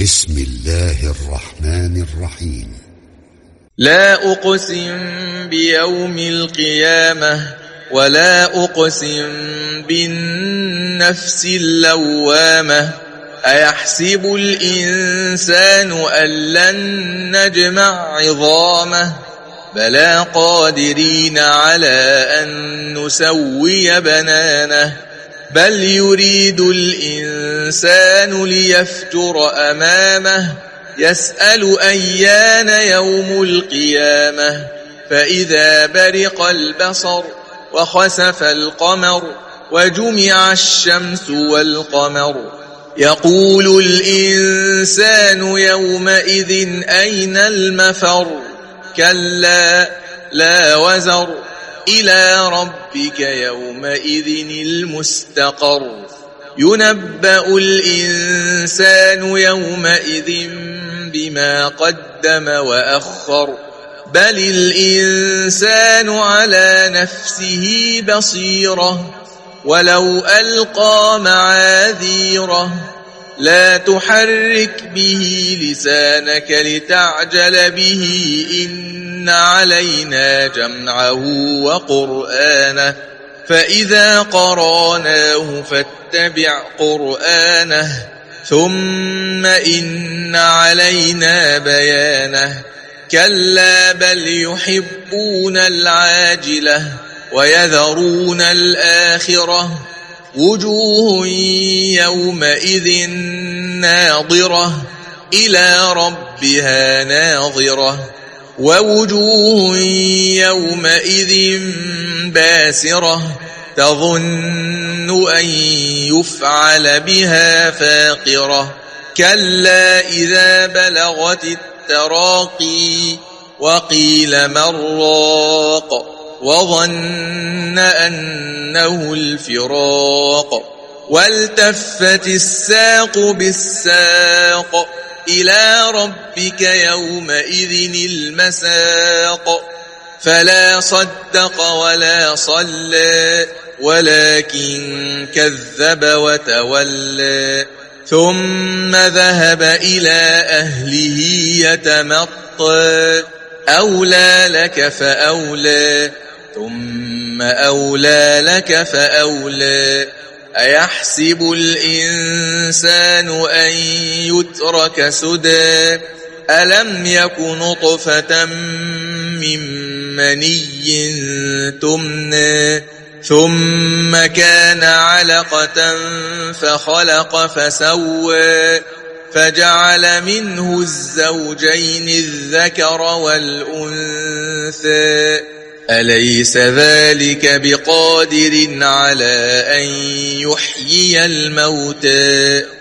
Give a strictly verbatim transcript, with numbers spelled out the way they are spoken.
بسم الله الرحمن الرحيم. لا أقسم بيوم القيامة ولا أقسم بالنفس اللوامة أيحسب الإنسان أن لن نجمع عظامه بلى قادرين على أن نسوي بنانه بل يريد الإنسان ليفجر أمامه يسأل أيان يوم القيامة فإذا برق البصر وخسف القمر وجمع الشمس والقمر يقول الإنسان يومئذ أين المفر كلا لا وزر إلى ربك يومئذ المستقر ينبأ الإنسان يومئذ بما قدم وأخر بل الإنسان على نفسه بصيرة ولو ألقى معاذيره لا تحرك به لسانك لتعجل به إن علينا جمعه وقرآنه فإذا قرأناه فاتبع قرآنه ثم إن علينا بيانه كلا بل يحبون العاجلة ويذرون الآخرة وجوه يومئذ ناظرة إلى ربها ناظرة ووجوه يومئذ باسرة تظن أن يفعل بها فاقرة كلا إذا بلغت التراقي وقيل من راق وظن أنه الفراق والتفت الساق بالساق إلى ربك يومئذ المساق فلا صدق ولا صلى ولكن كذب وتولى ثم ذهب إلى أهله يتمطى أولى لك فأولى ثم أولى لك فأولى أيحسب الإنسان أن يترك سدى ألم يك نطفة من مني تمنى ثم كان علقة فخلق فسوى فجعل منه الزوجين الذكر والأنثى أليس ذلك بقادر على أن يحيي الموتى